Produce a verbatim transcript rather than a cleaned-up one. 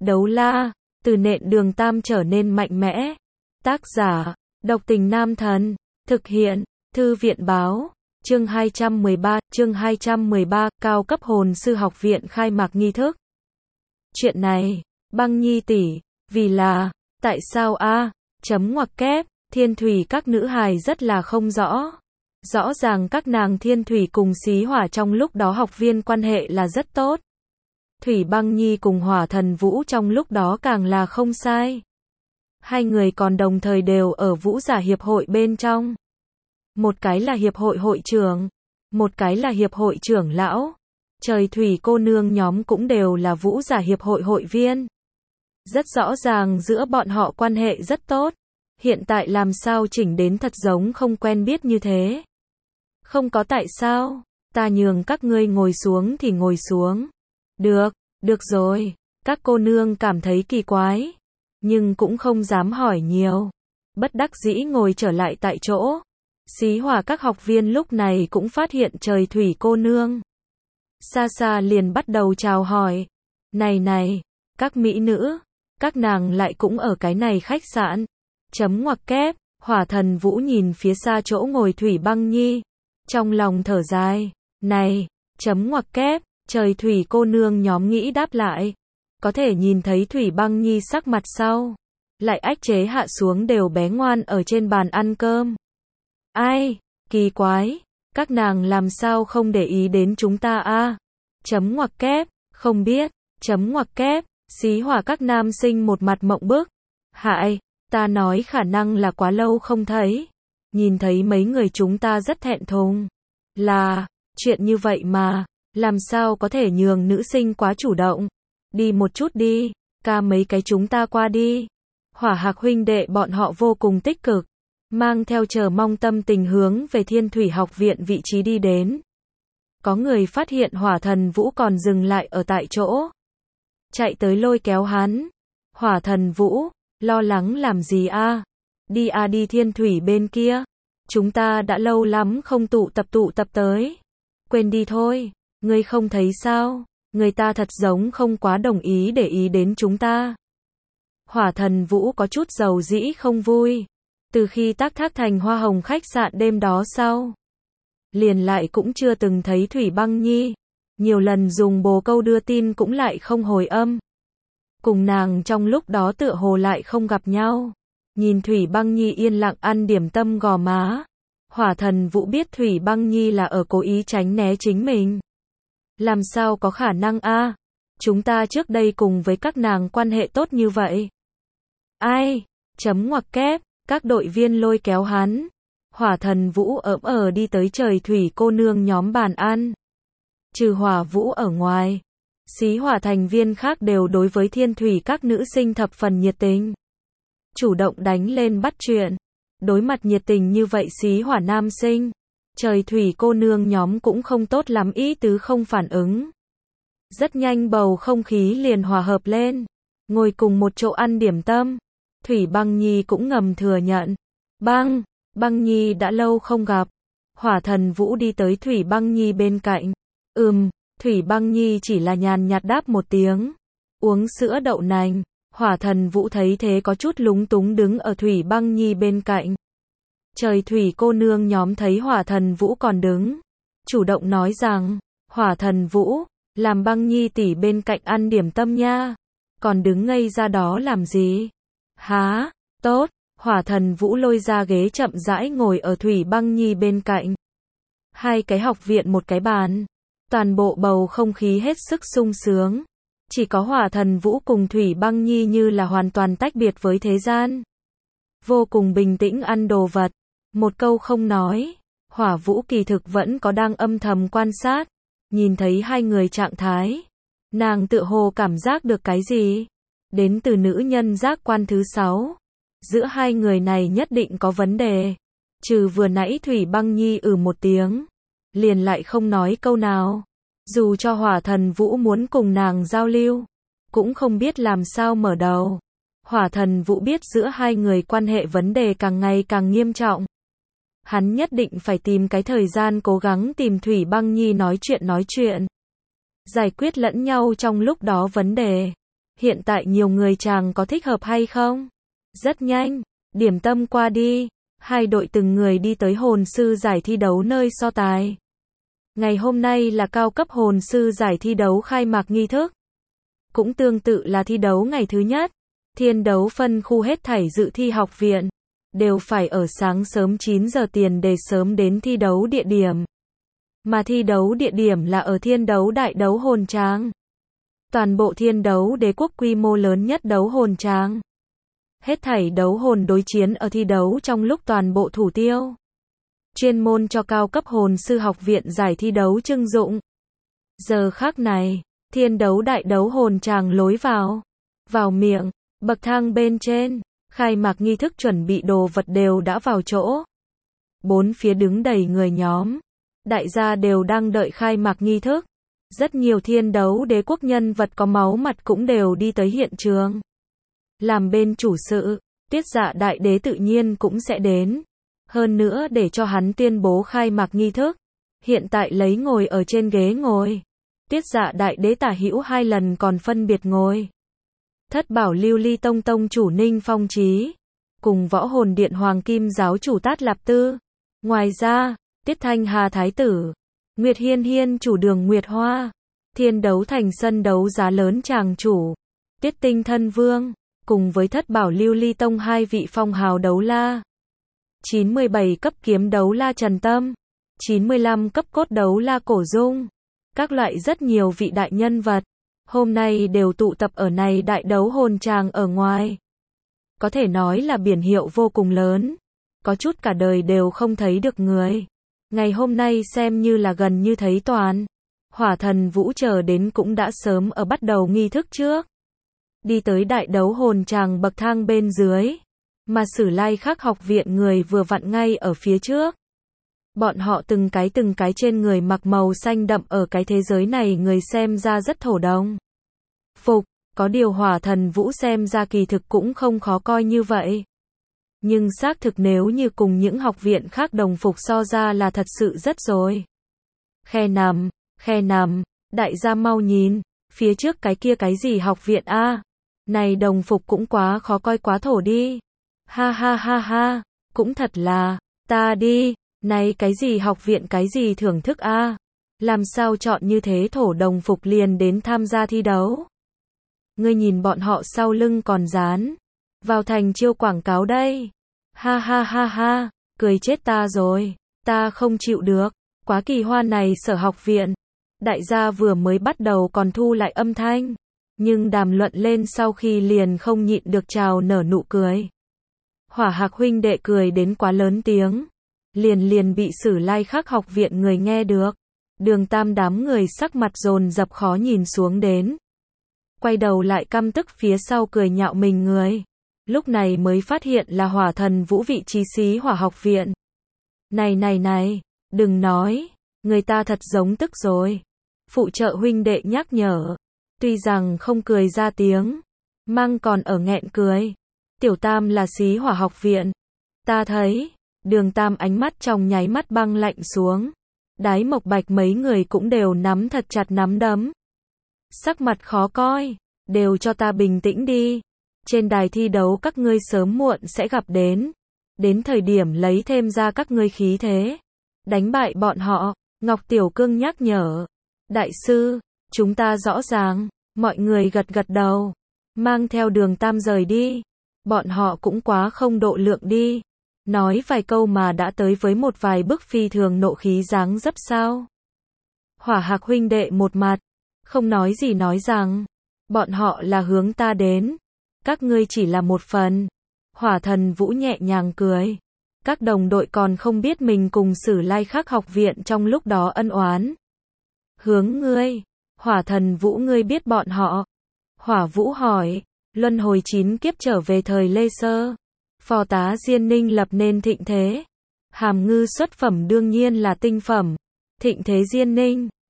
Đấu la, từ nện đường tam trở nên mạnh mẽ. Tác giả, độc tình nam thần. Thực hiện, thư viện báo. Chương hai trăm mười ba, chương hai trăm mười ba, cao cấp hồn sư học viện khai mạc nghi thức. Chuyện này, Băng Nhi tỷ, vì là, tại sao a? Chấm ngoặc kép, Thiên Thủy các nữ hài rất là không rõ. Rõ ràng các nàng Thiên Thủy cùng Xí Hỏa trong lúc đó học viên quan hệ là rất tốt. Thủy Băng Nhi cùng Hỏa Thần Vũ trong lúc đó càng là không sai. Hai người còn đồng thời đều ở Vũ Giả Hiệp hội bên trong. Một cái là hiệp hội hội trưởng, một cái là hiệp hội trưởng lão. Trời Thủy cô nương nhóm cũng đều là Vũ Giả Hiệp hội hội viên. Rất rõ ràng giữa bọn họ quan hệ rất tốt. Hiện tại làm sao chỉnh đến thật giống không quen biết như thế. Không có tại sao, ta nhường các ngươi ngồi xuống thì ngồi xuống. Được, được rồi, các cô nương cảm thấy kỳ quái, nhưng cũng không dám hỏi nhiều. Bất đắc dĩ ngồi trở lại tại chỗ. Xí Hỏa các học viên lúc này cũng phát hiện Trời Thủy cô nương. Xa xa liền bắt đầu chào hỏi. Này này, các mỹ nữ, các nàng lại cũng ở cái này khách sạn. Chấm ngoặc kép, Hỏa Thần Vũ nhìn phía xa chỗ ngồi Thủy Băng Nhi. Trong lòng thở dài, này, chấm ngoặc kép, Trời Thủy cô nương nhóm nghĩ đáp lại. Có thể nhìn thấy Thủy Băng Nhi sắc mặt sau. Lại ách chế hạ xuống đều bé ngoan ở trên bàn ăn cơm. Ai, kỳ quái, các nàng làm sao không để ý đến chúng ta a? Chấm ngoặc kép, không biết, chấm ngoặc kép, Xí Hỏa các nam sinh một mặt mộng bức. Hại, ta nói khả năng là quá lâu không thấy. Nhìn thấy mấy người chúng ta rất thẹn thùng. Là, chuyện như vậy mà, làm sao có thể nhường nữ sinh quá chủ động. Đi một chút đi, ca mấy cái chúng ta qua đi. Hỏa Hạc huynh đệ bọn họ vô cùng tích cực. Mang theo chờ mong tâm tình hướng về Thiên Thủy học viện vị trí đi đến. Có người phát hiện Hỏa Thần Vũ còn dừng lại ở tại chỗ. Chạy tới lôi kéo hắn. Hỏa Thần Vũ, lo lắng làm gì a? Đi a đi Thiên Thủy bên kia. Chúng ta đã lâu lắm không tụ tập tụ tập tới. Quên đi thôi, ngươi không thấy sao? Người ta thật giống không quá đồng ý để ý đến chúng ta. Hỏa Thần Vũ có chút dầu dĩ không vui. Từ khi tác thác thành Hoa Hồng khách sạn đêm đó sau, liền lại cũng chưa từng thấy Thủy Băng Nhi. Nhiều lần dùng bồ câu đưa tin cũng lại không hồi âm. Cùng nàng trong lúc đó tựa hồ lại không gặp nhau. Nhìn Thủy Băng Nhi yên lặng ăn điểm tâm gò má. Hỏa Thần Vũ biết Thủy Băng Nhi là ở cố ý tránh né chính mình. Làm sao có khả năng a? Chúng ta trước đây cùng với các nàng quan hệ tốt như vậy. Ai? Chấm ngoặc kép, các đội viên lôi kéo hắn. Hỏa Thần Vũ ỡm ờ đi tới Trời Thủy cô nương nhóm bàn ăn. Trừ Hỏa Vũ ở ngoài, Xí Hỏa thành viên khác đều đối với Thiên Thủy các nữ sinh thập phần nhiệt tình. Chủ động đánh lên bắt chuyện. Đối mặt nhiệt tình như vậy Xí Hỏa nam sinh, Trời Thủy cô nương nhóm cũng không tốt lắm ý tứ không phản ứng. Rất nhanh bầu không khí liền hòa hợp lên. Ngồi cùng một chỗ ăn điểm tâm. Thủy Băng Nhi cũng ngầm thừa nhận. Băng, Băng Nhi đã lâu không gặp. Hỏa Thần Vũ đi tới Thủy Băng Nhi bên cạnh. Ừm, Thủy Băng Nhi chỉ là nhàn nhạt đáp một tiếng. Uống sữa đậu nành. Hỏa Thần Vũ thấy thế có chút lúng túng đứng ở Thủy Băng Nhi bên cạnh. Trời Thủy cô nương nhóm thấy Hỏa Thần Vũ còn đứng. Chủ động nói rằng, Hỏa Thần Vũ, làm Băng Nhi tỷ bên cạnh ăn điểm tâm nha. Còn đứng ngây ra đó làm gì? Há, tốt. Hỏa Thần Vũ lôi ra ghế chậm rãi ngồi ở Thủy Băng Nhi bên cạnh. Hai cái học viện một cái bàn. Toàn bộ bầu không khí hết sức sung sướng. Chỉ có Hỏa Thần Vũ cùng Thủy Băng Nhi như là hoàn toàn tách biệt với thế gian. Vô cùng bình tĩnh ăn đồ vật. Một câu không nói. Hỏa Vũ kỳ thực vẫn có đang âm thầm quan sát. Nhìn thấy hai người trạng thái. Nàng tự hồ cảm giác được cái gì? Đến từ nữ nhân giác quan thứ sáu. Giữa hai người này nhất định có vấn đề. Trừ vừa nãy Thủy Băng Nhi ừ một tiếng. Liền lại không nói câu nào. Dù cho Hỏa Thần Vũ muốn cùng nàng giao lưu. Cũng không biết làm sao mở đầu. Hỏa Thần Vũ biết giữa hai người quan hệ vấn đề càng ngày càng nghiêm trọng. Hắn nhất định phải tìm cái thời gian cố gắng tìm Thủy Băng Nhi nói chuyện nói chuyện. Giải quyết lẫn nhau trong lúc đó vấn đề. Hiện tại nhiều người chàng có thích hợp hay không? Rất nhanh, điểm tâm qua đi, hai đội từng người đi tới hồn sư giải thi đấu nơi so tài. Ngày hôm nay là cao cấp hồn sư giải thi đấu khai mạc nghi thức. Cũng tương tự là thi đấu ngày thứ nhất, thiên đấu phân khu hết thảy dự thi học viện, đều phải ở sáng sớm chín giờ tiền để sớm đến thi đấu địa điểm. Mà thi đấu địa điểm là ở thiên đấu đại đấu hồn tràng. Toàn bộ thiên đấu đế quốc quy mô lớn nhất đấu hồn tràng. Hết thảy đấu hồn đối chiến ở thi đấu trong lúc toàn bộ thủ tiêu. Chuyên môn cho cao cấp hồn sư học viện giải thi đấu trưng dụng. Giờ khắc này, thiên đấu đại đấu hồn tràng lối vào. Vào miệng, bậc thang bên trên, khai mạc nghi thức chuẩn bị đồ vật đều đã vào chỗ. Bốn phía đứng đầy người nhóm. Đại gia đều đang đợi khai mạc nghi thức. Rất nhiều thiên đấu đế quốc nhân vật có máu mặt cũng đều đi tới hiện trường. Làm bên chủ sự, Tiết Dạ đại đế tự nhiên cũng sẽ đến. Hơn nữa để cho hắn tuyên bố khai mạc nghi thức. Hiện tại lấy ngồi ở trên ghế ngồi. Tiết Dạ đại đế tả hữu hai lần còn phân biệt ngồi. Thất bảo lưu ly tông tông chủ Ninh Phong Chí. Cùng võ hồn điện hoàng kim giáo chủ Tát Lạp Tư. Ngoài ra, Tiết Thanh Hà thái tử. Nguyệt Hiên Hiên chủ đường Nguyệt Hoa. Thiên đấu thành sân đấu giá lớn tràng chủ. Tiết Tinh thân vương. Cùng với thất bảo lưu ly tông hai vị phong hào đấu la. chín mươi bảy cấp kiếm đấu la Trần Tâm. chín mươi lăm cấp cốt đấu la Cổ Dung. Các loại rất nhiều vị đại nhân vật. Hôm nay đều tụ tập ở này đại đấu hồn tràng ở ngoài. Có thể nói là biển hiệu vô cùng lớn. Có chút cả đời đều không thấy được người. Ngày hôm nay xem như là gần như thấy toàn. Hỏa thần Vũ chờ đến cũng đã sớm ở bắt đầu nghi thức trước. Đi tới đại đấu hồn tràng bậc thang bên dưới. Mà Sử Lai Khắc học viện người vừa vặn ngay ở phía trước. Bọn họ từng cái từng cái trên người mặc màu xanh đậm ở cái thế giới này người xem ra rất thổ đồng. Phục, có điều Hỏa thần Vũ xem ra kỳ thực cũng không khó coi như vậy. Nhưng xác thực nếu như cùng những học viện khác đồng phục so ra là thật sự rất rồi. Khe nằm, khe nằm, đại gia mau nhìn, phía trước cái kia cái gì học viện a? À? Này đồng phục cũng quá khó coi quá thổ đi. Ha ha ha ha, cũng thật là, ta đi, này cái gì học viện cái gì thưởng thức a? À? Làm sao chọn như thế thổ đồng phục liền đến tham gia thi đấu? Ngươi nhìn bọn họ sau lưng còn dán vào thành chiêu quảng cáo đây. Ha ha ha ha, cười chết ta rồi, ta không chịu được, quá kỳ hoa này Sở học viện. Đại gia vừa mới bắt đầu còn thu lại âm thanh, nhưng đàm luận lên sau khi liền không nhịn được trào nở nụ cười. Hỏa Hạc huynh đệ cười đến quá lớn tiếng, liền liền bị Sử Lai Khắc học viện người nghe được. Đường Tam đám người sắc mặt dồn dập khó nhìn xuống đến. Quay đầu lại căm tức phía sau cười nhạo mình người. Lúc này mới phát hiện là Hỏa thần Vũ vị trí xí Hỏa học viện. Này này này, đừng nói, người ta thật giống tức rồi. Phụ trợ huynh đệ nhắc nhở. Tuy rằng không cười ra tiếng, mang còn ở nghẹn cười. Tiểu Tam là xí Hỏa học viện. Ta thấy, Đường Tam ánh mắt trong nháy mắt băng lạnh xuống. Đái Mộc Bạch mấy người cũng đều nắm thật chặt nắm đấm. Sắc mặt khó coi, đều cho ta bình tĩnh đi. Trên đài thi đấu các ngươi sớm muộn sẽ gặp đến. Đến thời điểm lấy thêm ra các ngươi khí thế. Đánh bại bọn họ, Ngọc Tiểu Cương nhắc nhở. Đại sư, chúng ta rõ ràng, mọi người gật gật đầu. Mang theo Đường Tam rời đi. Bọn họ cũng quá không độ lượng đi. Nói vài câu mà đã tới với một vài bức phi thường nộ khí dáng dấp sao. Hỏa Hạc huynh đệ một mặt, không nói gì nói rằng, bọn họ là hướng ta đến. Các ngươi chỉ là một phần. Hỏa thần Vũ nhẹ nhàng cười. Các đồng đội còn không biết mình cùng Sử Lai Khắc học viện trong lúc đó ân oán. Hướng ngươi. Hỏa thần Vũ ngươi biết bọn họ. Hỏa Vũ hỏi. Luân hồi chín kiếp trở về thời Lê Sơ. Phò tá Diên Ninh lập nên thịnh thế. Hàm ngư xuất phẩm đương nhiên là tinh phẩm. Thịnh thế Diên Ninh.